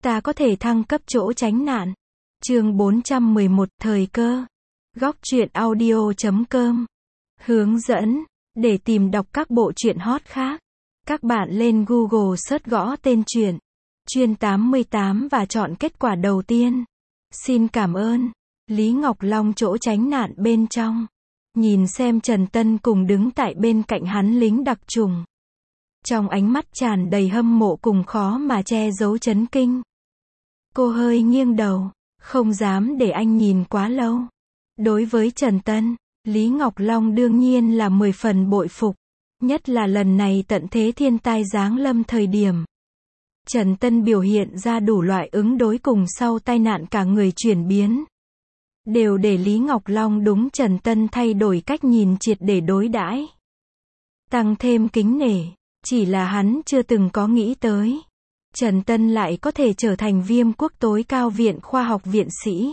ta có thể thăng cấp chỗ tránh nạn. Chương 411, thời cơ. Góc truyện audio.com. Hướng dẫn. Để tìm đọc các bộ truyện hot khác, các bạn lên Google search gõ tên truyện Chuyên 88 và chọn kết quả đầu tiên. Xin cảm ơn. Lý Ngọc Long chỗ tránh nạn bên trong. Nhìn xem Trần Tân cùng đứng tại bên cạnh hắn lính đặc trùng. Trong ánh mắt tràn đầy hâm mộ cùng khó mà che giấu chấn kinh. Cô hơi nghiêng đầu, không dám để anh nhìn quá lâu. Đối với Trần Tân, Lý Ngọc Long đương nhiên là 10 phần bội phục. Nhất là lần này tận thế thiên tai giáng lâm thời điểm. Trần Tân biểu hiện ra đủ loại ứng đối cùng sau tai nạn cả người chuyển biến. Đều để Lý Ngọc Long đúng Trần Tân thay đổi cách nhìn triệt để đối đãi. Tăng thêm kính nể, chỉ là hắn chưa từng có nghĩ tới. Trần Tân lại có thể trở thành Viêm Quốc tối cao viện khoa học viện sĩ.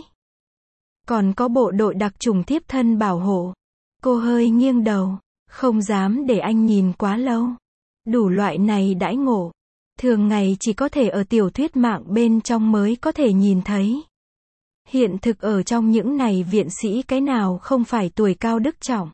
Còn có bộ đội đặc chủng thiếp thân bảo hộ. Cô hơi nghiêng đầu, không dám để anh nhìn quá lâu. Đủ loại này đãi ngộ, thường ngày chỉ có thể ở tiểu thuyết mạng bên trong mới có thể nhìn thấy. Hiện thực ở trong những này viện sĩ cái nào không phải tuổi cao đức trọng.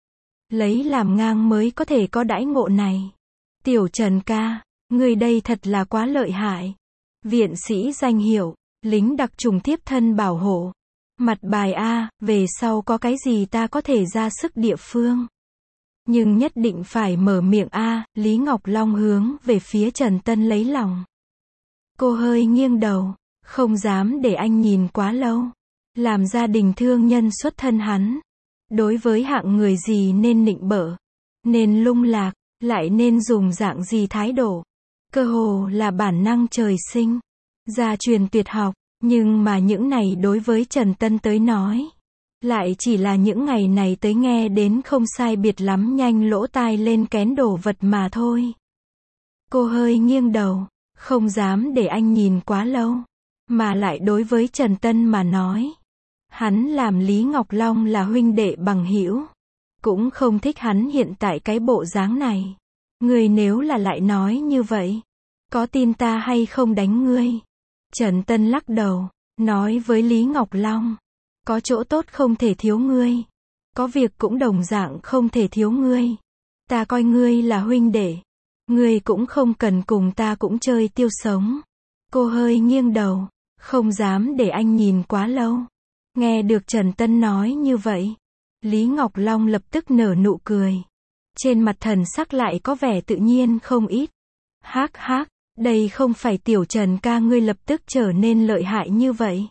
Lấy làm ngang mới có thể có đãi ngộ này. Tiểu Trần ca, người đây thật là quá lợi hại. Viện sĩ danh hiệu, lính đặc chủng thiếp thân bảo hộ. Mặt bài A, về sau có cái gì ta có thể ra sức địa phương. Nhưng nhất định phải mở miệng A, Lý Ngọc Long hướng về phía Trần Tân lấy lòng. Cô hơi nghiêng đầu, không dám để anh nhìn quá lâu. Làm gia đình thương nhân xuất thân hắn. Đối với hạng người gì nên nịnh bợ, nên lung lạc, lại nên dùng dạng gì thái độ. Cơ hồ là bản năng trời sinh. Gia truyền tuyệt học. Nhưng mà những này đối với Trần Tân tới nói, lại chỉ là những ngày này tới nghe đến không sai biệt lắm nhanh lỗ tai lên kén đổ vật mà thôi. Cô hơi nghiêng đầu, không dám để anh nhìn quá lâu. Mà lại đối với Trần Tân mà nói, hắn làm Lý Ngọc Long là huynh đệ bằng hữu, cũng không thích hắn hiện tại cái bộ dáng này. Người nếu là lại nói như vậy, có tin ta hay không đánh ngươi? Trần Tân lắc đầu, nói với Lý Ngọc Long, có chỗ tốt không thể thiếu ngươi, có việc cũng đồng dạng không thể thiếu ngươi. Ta coi ngươi là huynh đệ, ngươi cũng không cần cùng ta cũng chơi tiêu sống. Cô hơi nghiêng đầu, không dám để anh nhìn quá lâu. Nghe được Trần Tân nói như vậy, Lý Ngọc Long lập tức nở nụ cười. Trên mặt thần sắc lại có vẻ tự nhiên không ít. Hác hác. Đây không phải Tiểu Trần ca ngươi lập tức trở nên lợi hại như vậy.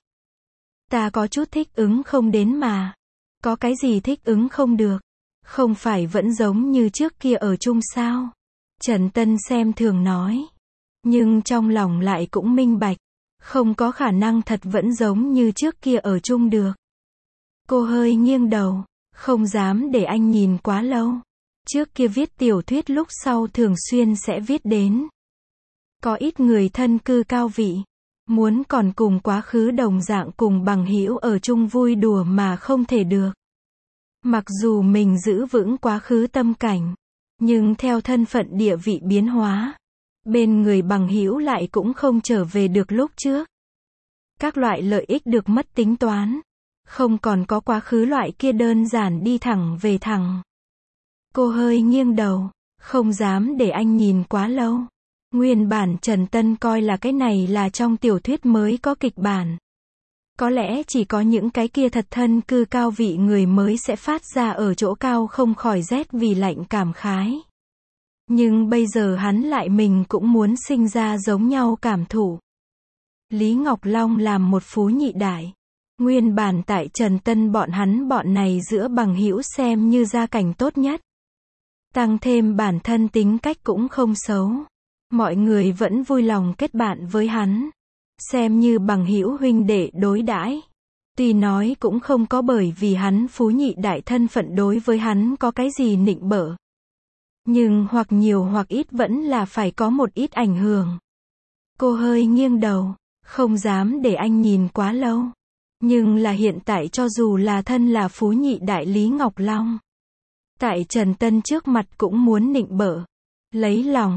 Ta có chút thích ứng không đến mà. Có cái gì thích ứng không được? Không phải vẫn giống như trước kia ở chung sao? Trần Tân xem thường nói. Nhưng trong lòng lại cũng minh bạch. Không có khả năng thật vẫn giống như trước kia ở chung được. Cô hơi nghiêng đầu, không dám để anh nhìn quá lâu. Trước kia viết tiểu thuyết lúc sau thường xuyên sẽ viết đến. Có ít người thân cư cao vị, muốn còn cùng quá khứ đồng dạng cùng bằng hữu ở chung vui đùa mà không thể được. Mặc dù mình giữ vững quá khứ tâm cảnh, nhưng theo thân phận địa vị biến hóa, bên người bằng hữu lại cũng không trở về được lúc trước. Các loại lợi ích được mất tính toán, không còn có quá khứ loại kia đơn giản đi thẳng về thẳng. Cô hơi nghiêng đầu, không dám để anh nhìn quá lâu. Nguyên bản Trần Tân coi là cái này là trong tiểu thuyết mới có kịch bản. Có lẽ chỉ có những cái kia thật thân cư cao vị người mới sẽ phát ra ở chỗ cao không khỏi rét vì lạnh cảm khái. Nhưng bây giờ hắn lại mình cũng muốn sinh ra giống nhau cảm thụ. Lý Ngọc Long làm một phú nhị đại. Nguyên bản tại Trần Tân bọn hắn bọn này giữa bằng hữu xem như gia cảnh tốt nhất. Tăng thêm bản thân tính cách cũng không xấu. Mọi người vẫn vui lòng kết bạn với hắn, xem như bằng hữu huynh đệ đối đãi. Tuy nói cũng không có bởi vì hắn phú nhị đại thân phận đối với hắn có cái gì nịnh bợ. Nhưng hoặc nhiều hoặc ít vẫn là phải có một ít ảnh hưởng. Cô hơi nghiêng đầu, không dám để anh nhìn quá lâu. Nhưng là hiện tại cho dù là thân là phú nhị đại Lý Ngọc Long, tại Trần Tân trước mặt cũng muốn nịnh bợ, lấy lòng.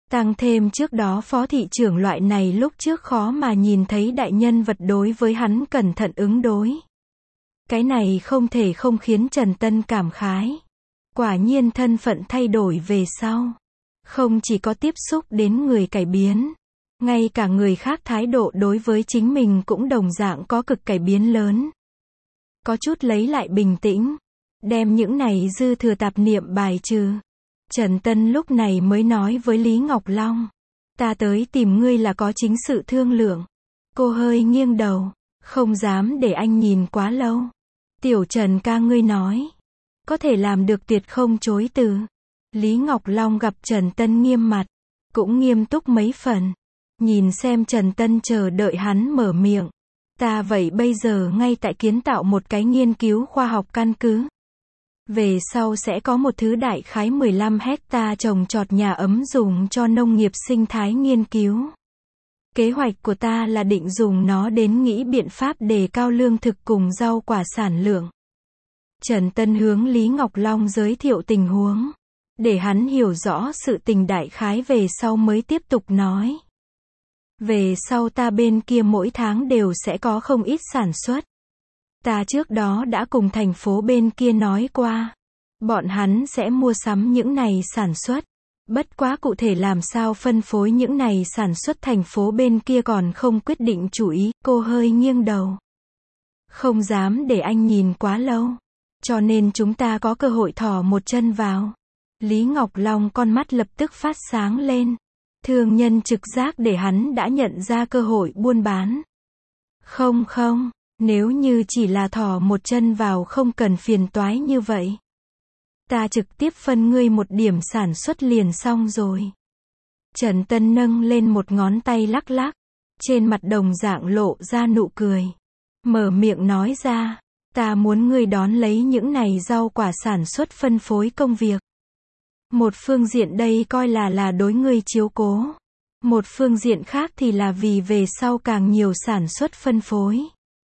Tăng thêm trước đó phó thị trưởng loại này lúc trước khó mà nhìn thấy đại nhân vật đối với hắn cẩn thận ứng đối. Cái này không thể không khiến Trần Tân cảm khái. Quả nhiên thân phận thay đổi về sau. Không chỉ có tiếp xúc đến người cải biến. Ngay cả người khác thái độ đối với chính mình cũng đồng dạng có cực cải biến lớn. Có chút lấy lại bình tĩnh. Đem những này dư thừa tạp niệm bài trừ. Trần Tân lúc này mới nói với Lý Ngọc Long. Ta tới tìm ngươi là có chính sự thương lượng. Cô hơi nghiêng đầu. Không dám để anh nhìn quá lâu. Tiểu Trần ca ngươi nói. Có thể làm được tuyệt không chối từ. Lý Ngọc Long gặp Trần Tân nghiêm mặt. Cũng nghiêm túc mấy phần. Nhìn xem Trần Tân chờ đợi hắn mở miệng. Ta vậy bây giờ ngay tại kiến tạo một cái nghiên cứu khoa học căn cứ. Về sau sẽ có một thứ đại khái 15 hecta trồng trọt nhà ấm dùng cho nông nghiệp sinh thái nghiên cứu. Kế hoạch của ta là định dùng nó đến nghĩ biện pháp đề cao lương thực cùng rau quả sản lượng. Trần Tân hướng Lý Ngọc Long giới thiệu tình huống. Để hắn hiểu rõ sự tình đại khái về sau mới tiếp tục nói. Về sau ta bên kia mỗi tháng đều sẽ có không ít sản xuất. Ta trước đó đã cùng thành phố bên kia nói qua. Bọn hắn sẽ mua sắm những này sản xuất. Bất quá cụ thể làm sao phân phối những này sản xuất thành phố bên kia còn không quyết định chủ ý. Cô hơi nghiêng đầu. Không dám để anh nhìn quá lâu. Cho nên chúng ta có cơ hội thò một chân vào. Lý Ngọc Long con mắt lập tức phát sáng lên. Thương nhân trực giác để hắn đã nhận ra cơ hội buôn bán. Không, nếu như chỉ là thò một chân vào không cần phiền toái như vậy. Ta trực tiếp phân ngươi một điểm sản xuất liền xong rồi. Trần Tân nâng lên một ngón tay lắc lắc. Trên mặt đồng dạng lộ ra nụ cười. Mở miệng nói ra. Ta muốn ngươi đón lấy những này rau quả sản xuất phân phối công việc. Một phương diện đây coi là đối ngươi chiếu cố. Một phương diện khác thì là vì về sau càng nhiều sản xuất phân phối.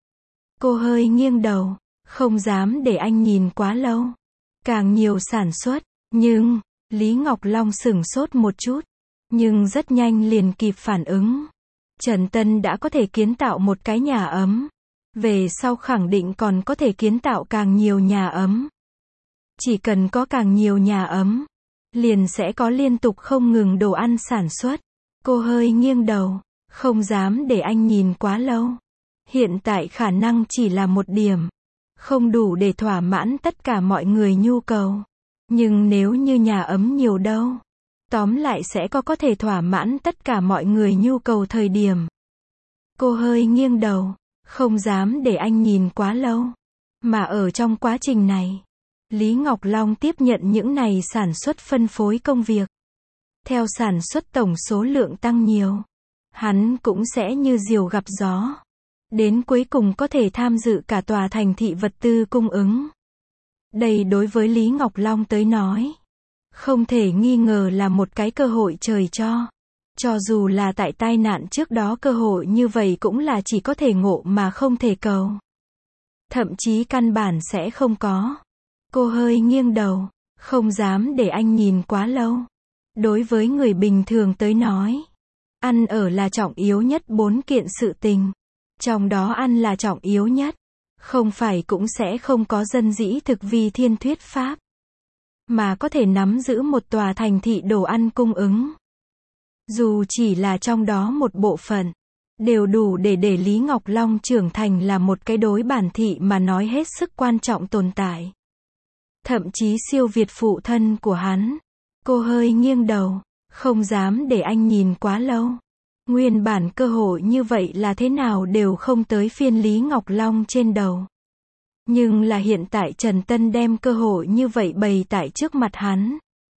Cô hơi nghiêng đầu, không dám để anh nhìn quá lâu. Càng nhiều sản xuất, nhưng, Lý Ngọc Long sửng sốt một chút, nhưng rất nhanh liền kịp phản ứng. Trần Tân đã có thể kiến tạo một cái nhà ấm. Về sau khẳng định còn có thể kiến tạo càng nhiều nhà ấm. Chỉ cần có càng nhiều nhà ấm, liền sẽ có liên tục không ngừng đồ ăn sản xuất. Cô hơi nghiêng đầu, không dám để anh nhìn quá lâu. Hiện tại khả năng chỉ là một điểm. Không đủ để thỏa mãn tất cả mọi người nhu cầu. Nhưng nếu như nhà ấm nhiều đâu. Tóm lại sẽ có thể thỏa mãn tất cả mọi người nhu cầu thời điểm. Cô hơi nghiêng đầu, không dám để anh nhìn quá lâu. Mà ở trong quá trình này, Lý Ngọc Long tiếp nhận những này sản xuất phân phối công việc. Theo sản xuất tổng số lượng tăng nhiều, hắn cũng sẽ như diều gặp gió. Đến cuối cùng có thể tham dự cả tòa thành thị vật tư cung ứng. Đây đối với Lý Ngọc Long tới nói, không thể nghi ngờ là một cái cơ hội trời cho. Cho dù là tại tai nạn trước đó cơ hội như vậy cũng là chỉ có thể ngộ mà không thể cầu. Thậm chí căn bản sẽ không có. Cô hơi nghiêng đầu, không dám để anh nhìn quá lâu. Đối với người bình thường tới nói, ăn ở là trọng yếu nhất 4 kiện sự tình. Trong đó ăn là trọng yếu nhất. Không phải cũng sẽ không có dân dĩ thực vi thiên thuyết pháp. Mà có thể nắm giữ một tòa thành thị đồ ăn cung ứng. Dù chỉ là trong đó một bộ phận, đều đủ để Lý Ngọc Long trưởng thành là một cái đối bản thị mà nói hết sức quan trọng tồn tại. Thậm chí siêu việt phụ thân của hắn. Cô hơi nghiêng đầu, không dám để anh nhìn quá lâu. Nguyên bản cơ hội như vậy là thế nào đều không tới phiên Lý Ngọc Long trên đầu. Nhưng là hiện tại Trần Tân đem cơ hội như vậy bày tại trước mặt hắn.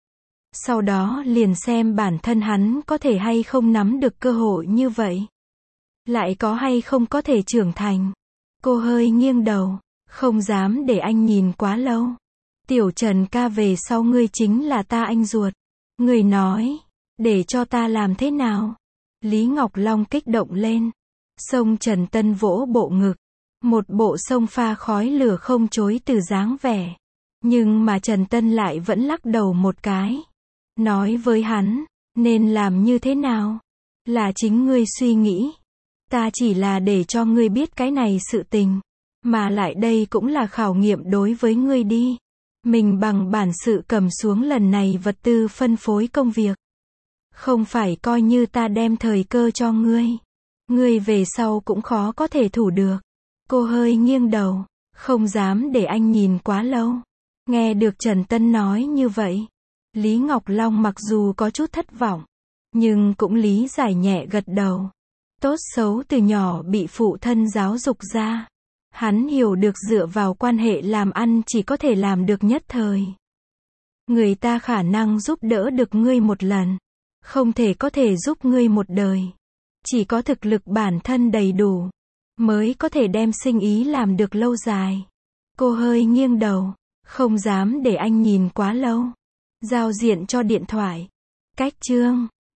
Sau đó liền xem bản thân hắn có thể hay không nắm được cơ hội như vậy. Lại có hay không có thể trưởng thành. Cô hơi nghiêng đầu, không dám để anh nhìn quá lâu. Tiểu Trần ca về sau ngươi chính là ta anh ruột. Ngươi nói, để cho ta làm thế nào? Lý Ngọc Long kích động lên. Sông Trần Tân vỗ bộ ngực. Một bộ sông pha khói lửa không chối từ dáng vẻ. Nhưng mà Trần Tân lại vẫn lắc đầu một cái. Nói với hắn, Nên làm như thế nào? Là chính ngươi suy nghĩ. Ta chỉ là để cho ngươi biết cái này sự tình. Mà lại đây cũng là khảo nghiệm đối với ngươi đi. Mình bằng bản sự cầm xuống lần này vật tư phân phối công việc. Không phải coi như ta đem thời cơ cho ngươi. Ngươi về sau cũng khó có thể thủ được. Cô hơi nghiêng đầu. Không dám để anh nhìn quá lâu. Nghe được Trần Tân nói như vậy. Lý Ngọc Long mặc dù có chút thất vọng. Nhưng cũng lý giải nhẹ gật đầu. Tốt xấu từ nhỏ bị phụ thân giáo dục ra. Hắn hiểu được dựa vào quan hệ làm ăn chỉ có thể làm được nhất thời. Người ta khả năng giúp đỡ được ngươi một lần. Không thể có thể giúp ngươi một đời. Chỉ có thực lực bản thân đầy đủ. Mới có thể đem sinh ý làm được lâu dài. Cô hơi nghiêng đầu. Không dám để anh nhìn quá lâu. Giao diện cho điện thoại. Cách chương